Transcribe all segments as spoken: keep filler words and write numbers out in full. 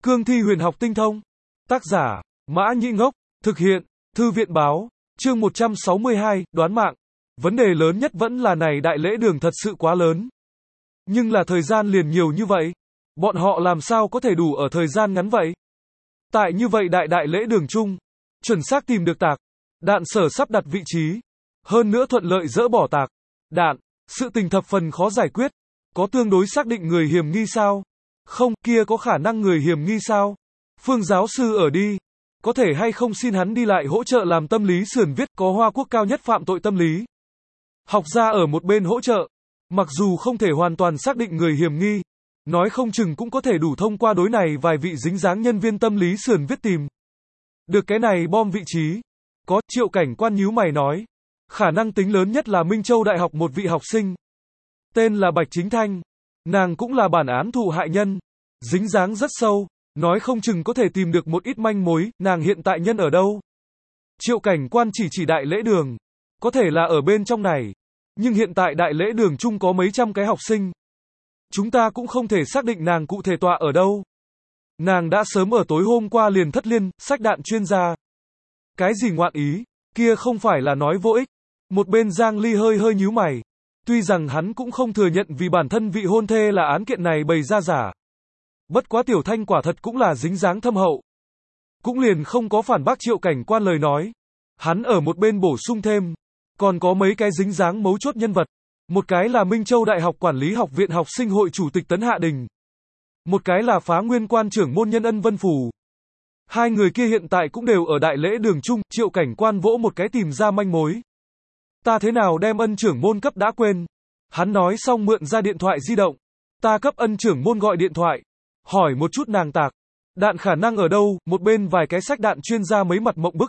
Cương thi huyền học tinh thông. Tác giả, Mã Nhĩ Ngốc. Thực hiện, Thư viện báo. Chương một trăm sáu mươi hai, đoán mạng. Vấn đề lớn nhất vẫn là này đại lễ đường thật sự quá lớn. Nhưng là thời gian liền nhiều như vậy. Bọn họ làm sao có thể đủ ở thời gian ngắn vậy? Tại như vậy đại đại lễ đường chung, chuẩn xác tìm được tạc đạn sở sắp đặt vị trí. Hơn nữa thuận lợi dỡ bỏ tạc đạn, sự tình thập phần khó giải quyết. Có tương đối xác định người hiểm nghi sao? Không, kia có khả năng người hiểm nghi sao? Phương giáo sư ở đi. Có thể hay không xin hắn đi lại hỗ trợ làm tâm lý sườn viết có Hoa Quốc cao nhất phạm tội tâm lý. Học gia ở một bên hỗ trợ. Mặc dù không thể hoàn toàn xác định người hiểm nghi, nói không chừng cũng có thể đủ thông qua đối này vài vị dính dáng nhân viên tâm lý sườn viết tìm được cái này bom vị trí. Có, Triệu Cảnh Quan nhíu mày nói. Khả năng tính lớn nhất là Minh Châu Đại học một vị học sinh. Tên là Bạch Chính Thanh. Nàng cũng là bản án thụ hại nhân. Dính dáng rất sâu. Nói không chừng có thể tìm được một ít manh mối, nàng hiện tại nhân ở đâu. Triệu Cảnh Quan chỉ chỉ đại lễ đường. Có thể là ở bên trong này. Nhưng hiện tại đại lễ đường chung có mấy trăm cái học sinh. Chúng ta cũng không thể xác định nàng cụ thể tọa ở đâu. Nàng đã sớm ở tối hôm qua liền thất liên, sách đạn chuyên gia. Cái gì ngoạn ý, kia không phải là nói vô ích. Một bên Giang Ly hơi hơi nhíu mày. Tuy rằng hắn cũng không thừa nhận vì bản thân vị hôn thê là án kiện này bày ra giả. Bất quá Tiểu Thanh quả thật cũng là dính dáng thâm hậu. Cũng liền không có phản bác Triệu Cảnh Quan lời nói. Hắn ở một bên bổ sung thêm. Còn có mấy cái dính dáng mấu chốt nhân vật. Một cái là Minh Châu Đại học Quản lý học viện học sinh hội chủ tịch Tấn Hạ Đình. Một cái là Phá Nguyên quan trưởng môn nhân Ân Vân Phù. Hai người kia hiện tại cũng đều ở đại lễ đường chung. Triệu Cảnh Quan vỗ một cái tìm ra manh mối. Ta thế nào đem Ân trưởng môn cấp đã quên. Hắn nói xong mượn ra điện thoại di động. Ta cấp Ân trưởng môn gọi điện thoại. Hỏi một chút nàng tạc đạn khả năng ở đâu. Một bên vài cái sách đạn chuyên gia mấy mặt mộng bức.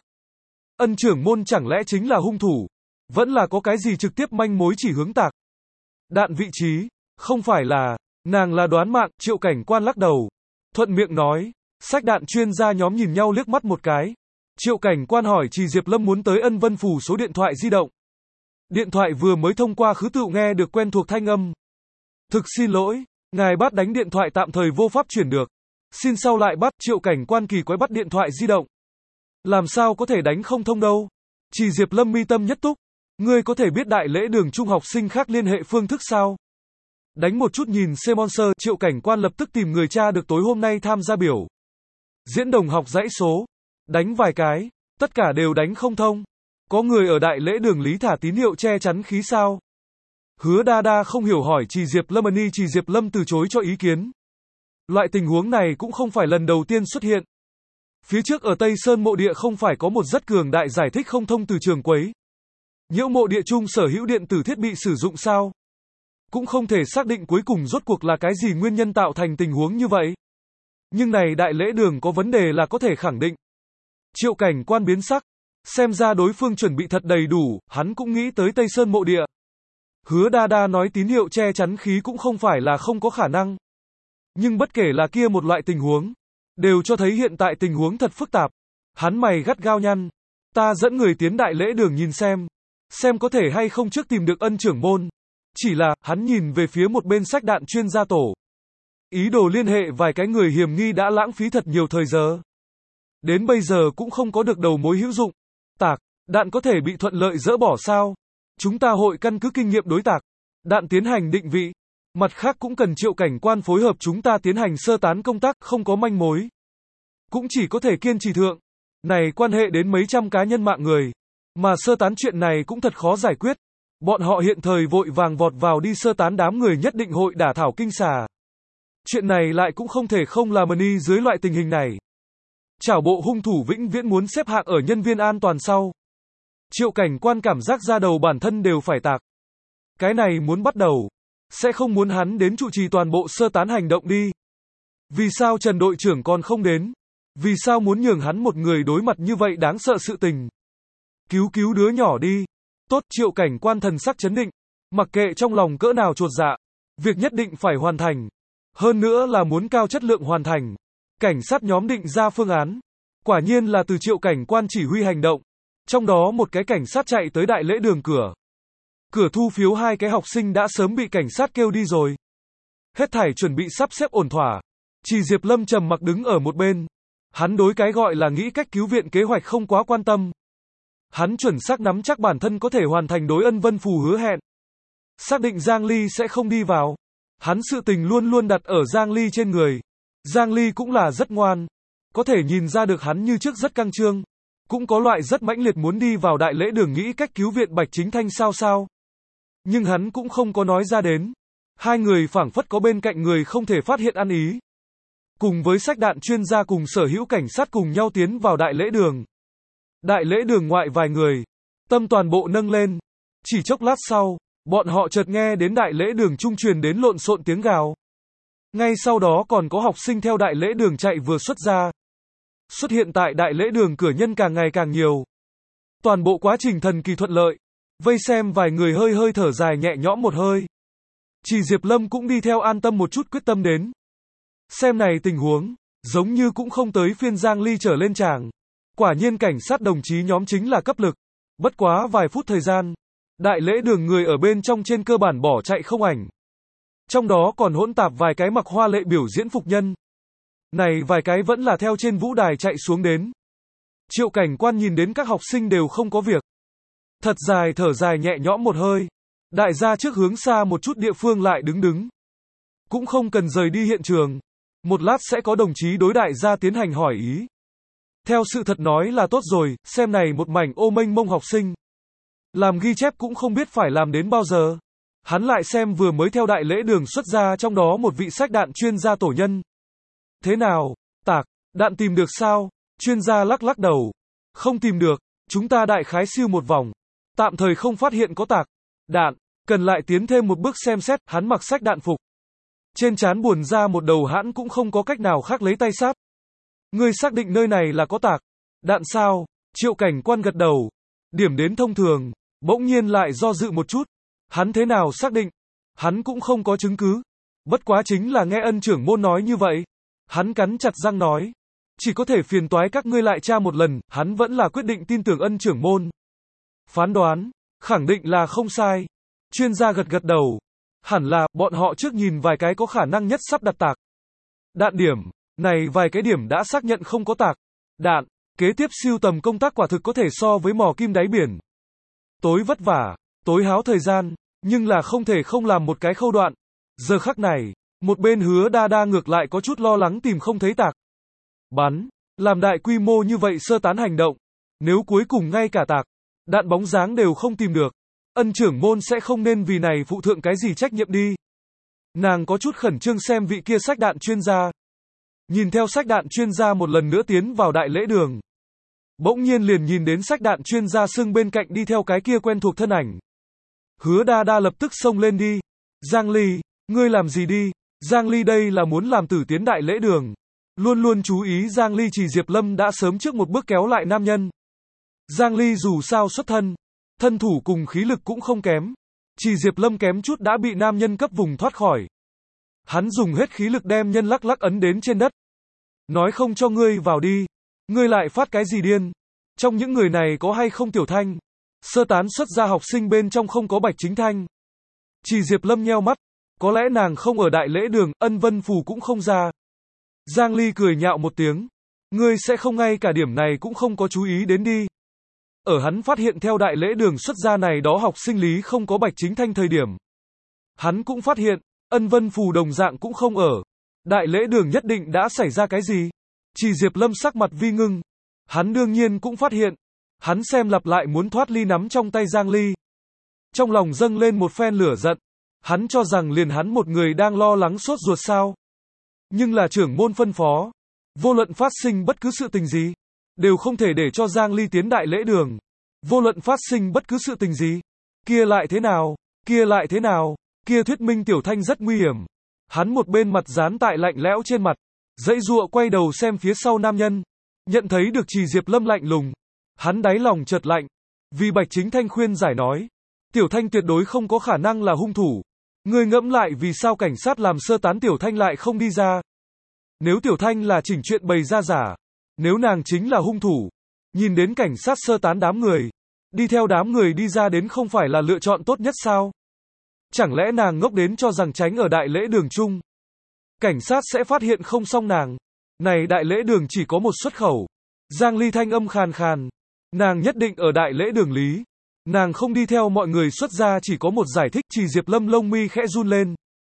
Ân trưởng môn chẳng lẽ chính là hung thủ? Vẫn là có cái gì trực tiếp manh mối chỉ hướng tạc đạn vị trí? Không phải là nàng là đoán mạng. Triệu Cảnh Quan lắc đầu, thuận miệng nói. Sách đạn chuyên gia nhóm nhìn nhau liếc mắt một cái. Triệu Cảnh Quan hỏi Trì Diệp Lâm muốn tới Ân Vân Phủ số điện thoại di động. Điện thoại vừa mới thông qua khứ tự nghe được quen thuộc thanh âm. Thực xin lỗi, ngài bắt đánh điện thoại tạm thời vô pháp chuyển được. Xin sau lại bắt. Triệu Cảnh Quan kỳ quái bắt điện thoại di động. Làm sao có thể đánh không thông đâu? Trì Diệp Lâm mi tâm nhất túc. Ngươi có thể biết đại lễ đường trung học sinh khác liên hệ phương thức sao? Đánh một chút nhìn Semonser. Triệu Cảnh Quan lập tức tìm người cha được tối hôm nay tham gia biểu diễn đồng học dãy số. Đánh vài cái, tất cả đều đánh không thông. Có người ở đại lễ đường lý thả tín hiệu che chắn khí sao? Hứa Đa Đa không hiểu hỏi Trì Diệp Lâm ân y. Trì Diệp Lâm từ chối cho ý kiến. Loại tình huống này cũng không phải lần đầu tiên xuất hiện. Phía trước ở Tây Sơn mộ địa không phải có một rất cường đại giải thích không thông từ trường quấy nhiễu mộ địa chung sở hữu điện tử thiết bị sử dụng sao? Cũng không thể xác định cuối cùng rốt cuộc là cái gì nguyên nhân tạo thành tình huống như vậy. Nhưng này đại lễ đường có vấn đề là có thể khẳng định. Triệu Cảnh Quan biến sắc. Xem ra đối phương chuẩn bị thật đầy đủ, hắn cũng nghĩ tới Tây Sơn mộ địa. Hứa Đa Đa nói tín hiệu che chắn khí cũng không phải là không có khả năng. Nhưng bất kể là kia một loại tình huống, đều cho thấy hiện tại tình huống thật phức tạp. Hắn mày gắt gao nhăn. Ta dẫn người tiến đại lễ đường nhìn xem. Xem có thể hay không trước tìm được Ân trưởng môn. Chỉ là, hắn nhìn về phía một bên sách đạn chuyên gia tổ. Ý đồ liên hệ vài cái người hiểm nghi đã lãng phí thật nhiều thời giờ. Đến bây giờ cũng không có được đầu mối hữu dụng. Tạc đạn có thể bị thuận lợi dỡ bỏ sao? Chúng ta hội căn cứ kinh nghiệm đối tạc đạn tiến hành định vị. Mặt khác cũng cần Triệu Cảnh Quan phối hợp chúng ta tiến hành sơ tán công tác. Không có manh mối, cũng chỉ có thể kiên trì thượng. Này quan hệ đến mấy trăm cá nhân mạng người. Mà sơ tán chuyện này cũng thật khó giải quyết. Bọn họ hiện thời vội vàng vọt vào đi sơ tán đám người nhất định hội đả thảo kinh xà. Chuyện này lại cũng không thể không làm mani dưới loại tình hình này. Chảo bộ hung thủ vĩnh viễn muốn xếp hạng ở nhân viên an toàn sau. Triệu Cảnh Quan cảm giác ra đầu bản thân đều phải tạc. Cái này muốn bắt đầu. Sẽ không muốn hắn đến trụ trì toàn bộ sơ tán hành động đi. Vì sao Trần đội trưởng còn không đến? Vì sao muốn nhường hắn một người đối mặt như vậy đáng sợ sự tình? Cứu cứu đứa nhỏ đi. Tốt. Triệu Cảnh Quan thần sắc chấn định. Mặc kệ trong lòng cỡ nào chột dạ. Việc nhất định phải hoàn thành. Hơn nữa là muốn cao chất lượng hoàn thành. Cảnh sát nhóm định ra phương án. Quả nhiên là từ Triệu Cảnh Quan chỉ huy hành động. Trong đó một cái cảnh sát chạy tới đại lễ đường cửa. Cửa thu phiếu hai cái học sinh đã sớm bị cảnh sát kêu đi rồi. Hết thảy chuẩn bị sắp xếp ổn thỏa. Chỉ Diệp Lâm trầm mặc đứng ở một bên. Hắn đối cái gọi là nghĩ cách cứu viện kế hoạch không quá quan tâm. Hắn chuẩn xác nắm chắc bản thân có thể hoàn thành đối Ân Vân Phù hứa hẹn. Xác định Giang Ly sẽ không đi vào. Hắn sự tình luôn luôn đặt ở Giang Ly trên người. Giang Ly cũng là rất ngoan. Có thể nhìn ra được hắn như trước rất căng trương. Cũng có loại rất mãnh liệt muốn đi vào đại lễ đường nghĩ cách cứu viện Bạch Chính Thanh sao sao. Nhưng hắn cũng không có nói ra đến. Hai người phảng phất có bên cạnh người không thể phát hiện ăn ý. Cùng với sách đạn chuyên gia cùng sở hữu cảnh sát cùng nhau tiến vào đại lễ đường. Đại lễ đường ngoại vài người. Tâm toàn bộ nâng lên. Chỉ chốc lát sau, bọn họ chợt nghe đến đại lễ đường trung truyền đến lộn xộn tiếng gào. Ngay sau đó còn có học sinh theo đại lễ đường chạy vừa xuất ra. Xuất hiện tại đại lễ đường cửa nhân càng ngày càng nhiều. Toàn bộ quá trình thần kỳ thuận lợi. Vây xem vài người hơi hơi thở dài nhẹ nhõm một hơi. Chỉ Diệp Lâm cũng đi theo an tâm một chút quyết tâm đến. Xem này tình huống, giống như cũng không tới phiên Giang Ly trở lên tràng. Quả nhiên cảnh sát đồng chí nhóm chính là cấp lực. Bất quá vài phút thời gian, đại lễ đường người ở bên trong trên cơ bản bỏ chạy không ảnh. Trong đó còn hỗn tạp vài cái mặc hoa lệ biểu diễn phục nhân. Này vài cái vẫn là theo trên vũ đài chạy xuống đến. Triệu cảnh quan nhìn đến các học sinh đều không có việc. Thật dài thở dài nhẹ nhõm một hơi. Đại gia trước hướng xa một chút địa phương lại đứng đứng. Cũng không cần rời đi hiện trường. Một lát sẽ có đồng chí đối đại gia tiến hành hỏi ý. Theo sự thật nói là tốt rồi, xem này một mảnh ô mênh mông học sinh. Làm ghi chép cũng không biết phải làm đến bao giờ. Hắn lại xem vừa mới theo đại lễ đường xuất ra trong đó một vị sách đạn chuyên gia tổ nhân. Thế nào, tạc, đạn tìm được sao? Chuyên gia lắc lắc đầu. Không tìm được, chúng ta đại khái siêu một vòng. Tạm thời không phát hiện có tạc. Đạn, cần lại tiến thêm một bước xem xét, hắn mặc sách đạn phục. Trên trán buồn ra một đầu hãn cũng không có cách nào khác lấy tay sát. Ngươi xác định nơi này là có tạc. Đạn sao? Triệu cảnh quan gật đầu. Điểm đến thông thường, bỗng nhiên lại do dự một chút. Hắn thế nào xác định? Hắn cũng không có chứng cứ. Bất quá chính là nghe ân trưởng môn nói như vậy. Hắn cắn chặt răng nói. Chỉ có thể phiền toái các ngươi lại tra một lần, hắn vẫn là quyết định tin tưởng ân trưởng môn. Phán đoán, khẳng định là không sai. Chuyên gia gật gật đầu. Hẳn là, bọn họ trước nhìn vài cái có khả năng nhất sắp đặt tạc. Đạn điểm, này vài cái điểm đã xác nhận không có tạc. Đạn, kế tiếp siêu tầm công tác quả thực có thể so với mò kim đáy biển. Tối vất vả, tối háo thời gian, nhưng là không thể không làm một cái khâu đoạn. Giờ khắc này, một bên Hứa Đa Đa ngược lại có chút lo lắng tìm không thấy tạc. Bắn, làm đại quy mô như vậy sơ tán hành động. Nếu cuối cùng ngay cả tạc, đạn bóng dáng đều không tìm được. Ân trưởng môn sẽ không nên vì này phụ thượng cái gì trách nhiệm đi. Nàng có chút khẩn trương xem vị kia sách đạn chuyên gia. Nhìn theo sách đạn chuyên gia một lần nữa tiến vào đại lễ đường. Bỗng nhiên liền nhìn đến sách đạn chuyên gia sưng bên cạnh đi theo cái kia quen thuộc thân ảnh. Hứa Đa Đa lập tức xông lên đi. Giang Ly, ngươi làm gì đi? Giang Ly đây là muốn làm tử tiến đại lễ đường. Luôn luôn chú ý Giang Ly Chỉ Diệp Lâm đã sớm trước một bước kéo lại nam nhân. Giang Ly dù sao xuất thân, thân thủ cùng khí lực cũng không kém. Chỉ Diệp Lâm kém chút đã bị nam nhân cấp vùng thoát khỏi. Hắn dùng hết khí lực đem nhân lắc lắc ấn đến trên đất. Nói không cho ngươi vào đi. Ngươi lại phát cái gì điên? Trong những người này có hay không Tiểu Thanh? Sơ tán xuất ra học sinh bên trong không có Bạch Chính Thanh. Chỉ Diệp Lâm nheo mắt. Có lẽ nàng không ở đại lễ đường, Ân Vân Phù cũng không ra. Giang Ly cười nhạo một tiếng. Ngươi sẽ không ngay cả điểm này cũng không có chú ý đến đi. Ở hắn phát hiện theo đại lễ đường xuất ra này đó học sinh lý không có Bạch Chính Thanh thời điểm. Hắn cũng phát hiện, Ân Vân Phù đồng dạng cũng không ở. Đại lễ đường nhất định đã xảy ra cái gì? Chỉ Diệp Lâm sắc mặt vi ngưng. Hắn đương nhiên cũng phát hiện. Hắn xem lặp lại muốn thoát ly nắm trong tay Giang Ly. Trong lòng dâng lên một phen lửa giận. Hắn cho rằng liền hắn một người đang lo lắng sốt ruột sao. Nhưng là trưởng môn phân phó. Vô luận phát sinh bất cứ sự tình gì. Đều không thể để cho Giang Ly tiến đại lễ đường. Vô luận phát sinh bất cứ sự tình gì. Kia lại thế nào? Kia lại thế nào? Kia thuyết minh Tiểu Thanh rất nguy hiểm. Hắn một bên mặt dán tại lạnh lẽo trên mặt. Dãy dụa quay đầu xem phía sau nam nhân. Nhận thấy được Chỉ Diệp Lâm lạnh lùng. Hắn đáy lòng chợt lạnh. Vì Bạch Chính Thanh khuyên giải nói. Tiểu Thanh tuyệt đối không có khả năng là hung thủ. Ngươi ngẫm lại vì sao cảnh sát làm sơ tán Tiểu Thanh lại không đi ra. Nếu Tiểu Thanh là chỉnh chuyện bày ra giả. Nếu nàng chính là hung thủ. Nhìn đến cảnh sát sơ tán đám người. Đi theo đám người đi ra đến không phải là lựa chọn tốt nhất sao? Chẳng lẽ nàng ngốc đến cho rằng tránh ở đại lễ đường chung. cảnh sát sẽ phát hiện không xong nàng. Này đại lễ đường chỉ có một xuất khẩu. Giang Ly thanh âm khàn khàn. Nàng nhất định ở đại lễ đường lý. Nàng không đi theo mọi người xuất ra chỉ có một giải thích. Chỉ Diệp Lâm lông mi khẽ run lên.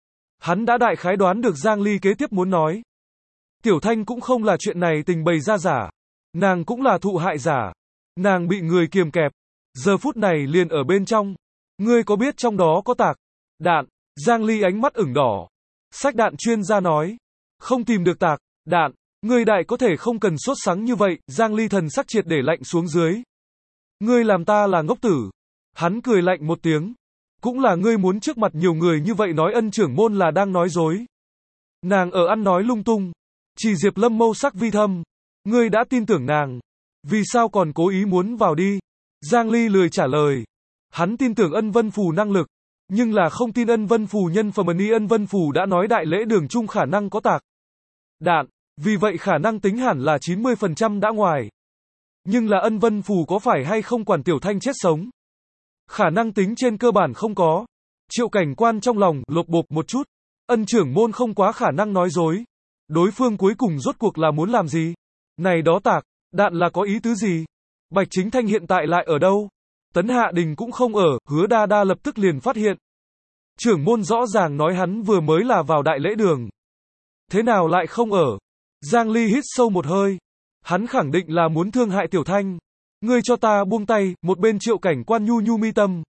Hắn đã đại khái đoán được Giang Ly kế tiếp muốn nói. Tiểu Thanh cũng không là chuyện này tình bày ra giả. Nàng cũng là thụ hại giả. Nàng bị người kiềm kẹp. Giờ phút này liền ở bên trong. Ngươi có biết trong đó có tạc đạn? Giang Ly ánh mắt ửng đỏ. Sách đạn chuyên gia nói. Không tìm được tạc đạn. Ngươi đại có thể không cần sốt sắng như vậy. Giang Ly thần sắc triệt để lạnh xuống dưới. Ngươi làm ta là ngốc tử. Hắn cười lạnh một tiếng. Cũng là ngươi muốn trước mặt nhiều người như vậy nói ân trưởng môn là đang nói dối. Nàng ở ăn nói lung tung. Chỉ Diệp Lâm mâu sắc vi thâm. Ngươi đã tin tưởng nàng. Vì sao còn cố ý muốn vào đi? Giang Ly lười trả lời. Hắn tin tưởng Ân Vân Phù năng lực. Nhưng là không tin Ân Vân Phù nhân phẩm ni Ân Vân Phù đã nói đại lễ đường chung khả năng có tạc đạn. Vì vậy khả năng tính hẳn là chín mươi phần trăm đã ngoài. Nhưng là Ân Vân Phù có phải hay không quản Tiểu Thanh chết sống? Khả năng tính trên cơ bản không có. Triệu Cảnh Quan trong lòng lột bột một chút. Ân trưởng môn không quá khả năng nói dối. Đối phương cuối cùng rốt cuộc là muốn làm gì? Này đó tạc đạn là có ý tứ gì? Bạch Chính Thanh hiện tại lại ở đâu? Tấn Hạ Đình cũng không ở. Hứa Đa Đa lập tức liền phát hiện. Trưởng môn rõ ràng nói hắn vừa mới là vào đại lễ đường. Thế nào lại không ở? Giang Ly hít sâu một hơi. Hắn khẳng định là muốn thương hại Tiểu Thanh. Ngươi cho ta buông tay. Một bên Triệu Cảnh Quan nhu nhu mi tâm.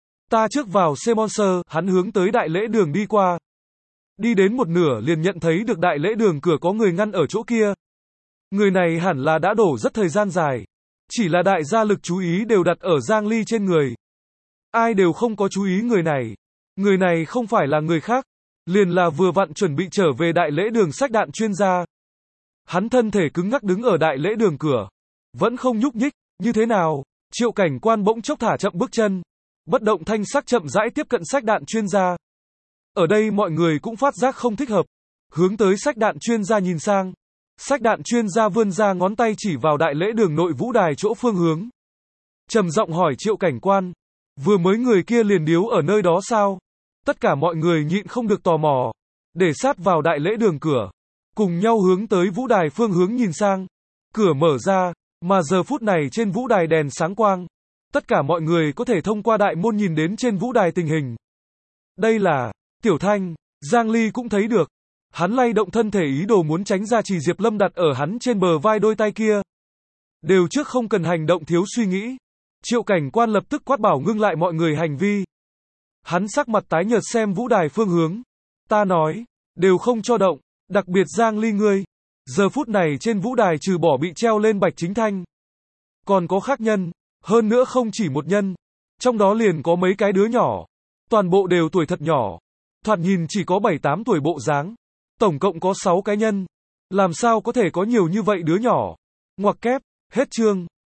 Ta trước vào Semonser. Hắn hướng tới đại lễ đường đi qua. Đi đến một nửa liền nhận thấy được đại lễ đường cửa có người ngăn ở chỗ kia. Người này hẳn là đã đổ rất thời gian dài. Chỉ là đại gia lực chú ý đều đặt ở Giang Ly trên người. Ai đều không có chú ý người này. Người này không phải là người khác. Liền là vừa vặn chuẩn bị trở về đại lễ đường sách đạn chuyên gia. Hắn thân thể cứng ngắc đứng ở đại lễ đường cửa. Vẫn không nhúc nhích. Như thế nào? Triệu Cảnh Quan bỗng chốc thả chậm bước chân. Bất động thanh sắc chậm rãi tiếp cận sách đạn chuyên gia. Ở đây mọi người cũng phát giác không thích hợp. Hướng tới sách đạn chuyên gia nhìn sang. Sách đạn chuyên gia vươn ra ngón tay chỉ vào đại lễ đường nội vũ đài chỗ phương hướng. Trầm giọng hỏi Triệu Cảnh Quan. Vừa mới người kia liền điếu ở nơi đó sao? Tất cả mọi người nhịn không được tò mò. Để sát vào đại lễ đường cửa. Cùng nhau hướng tới vũ đài phương hướng nhìn sang. Cửa mở ra. Mà giờ phút này trên vũ đài đèn sáng quang. Tất cả mọi người có thể thông qua đại môn nhìn đến trên vũ đài tình hình. Đây là Tiểu Thanh. Giang Ly cũng thấy được. Hắn lay động thân thể ý đồ muốn tránh ra Chỉ Diệp Lâm đặt ở hắn trên bờ vai đôi tay kia. Đều trước không cần hành động thiếu suy nghĩ. Triệu Cảnh Quan lập tức quát bảo ngưng lại mọi người hành vi. Hắn sắc mặt tái nhợt xem vũ đài phương hướng. Ta nói, đều không cho động, đặc biệt Giang Ly ngươi. Giờ phút này trên vũ đài trừ bỏ bị treo lên Bạch Chính Thanh. Còn có khác nhân, hơn nữa không chỉ một nhân. Trong đó liền có mấy cái đứa nhỏ. Toàn bộ đều tuổi thật nhỏ. Thoạt nhìn chỉ có bảy tám tuổi bộ dáng. Tổng cộng có sáu cái nhân. Làm sao có thể có nhiều như vậy đứa nhỏ? Ngoặc kép, hết chương.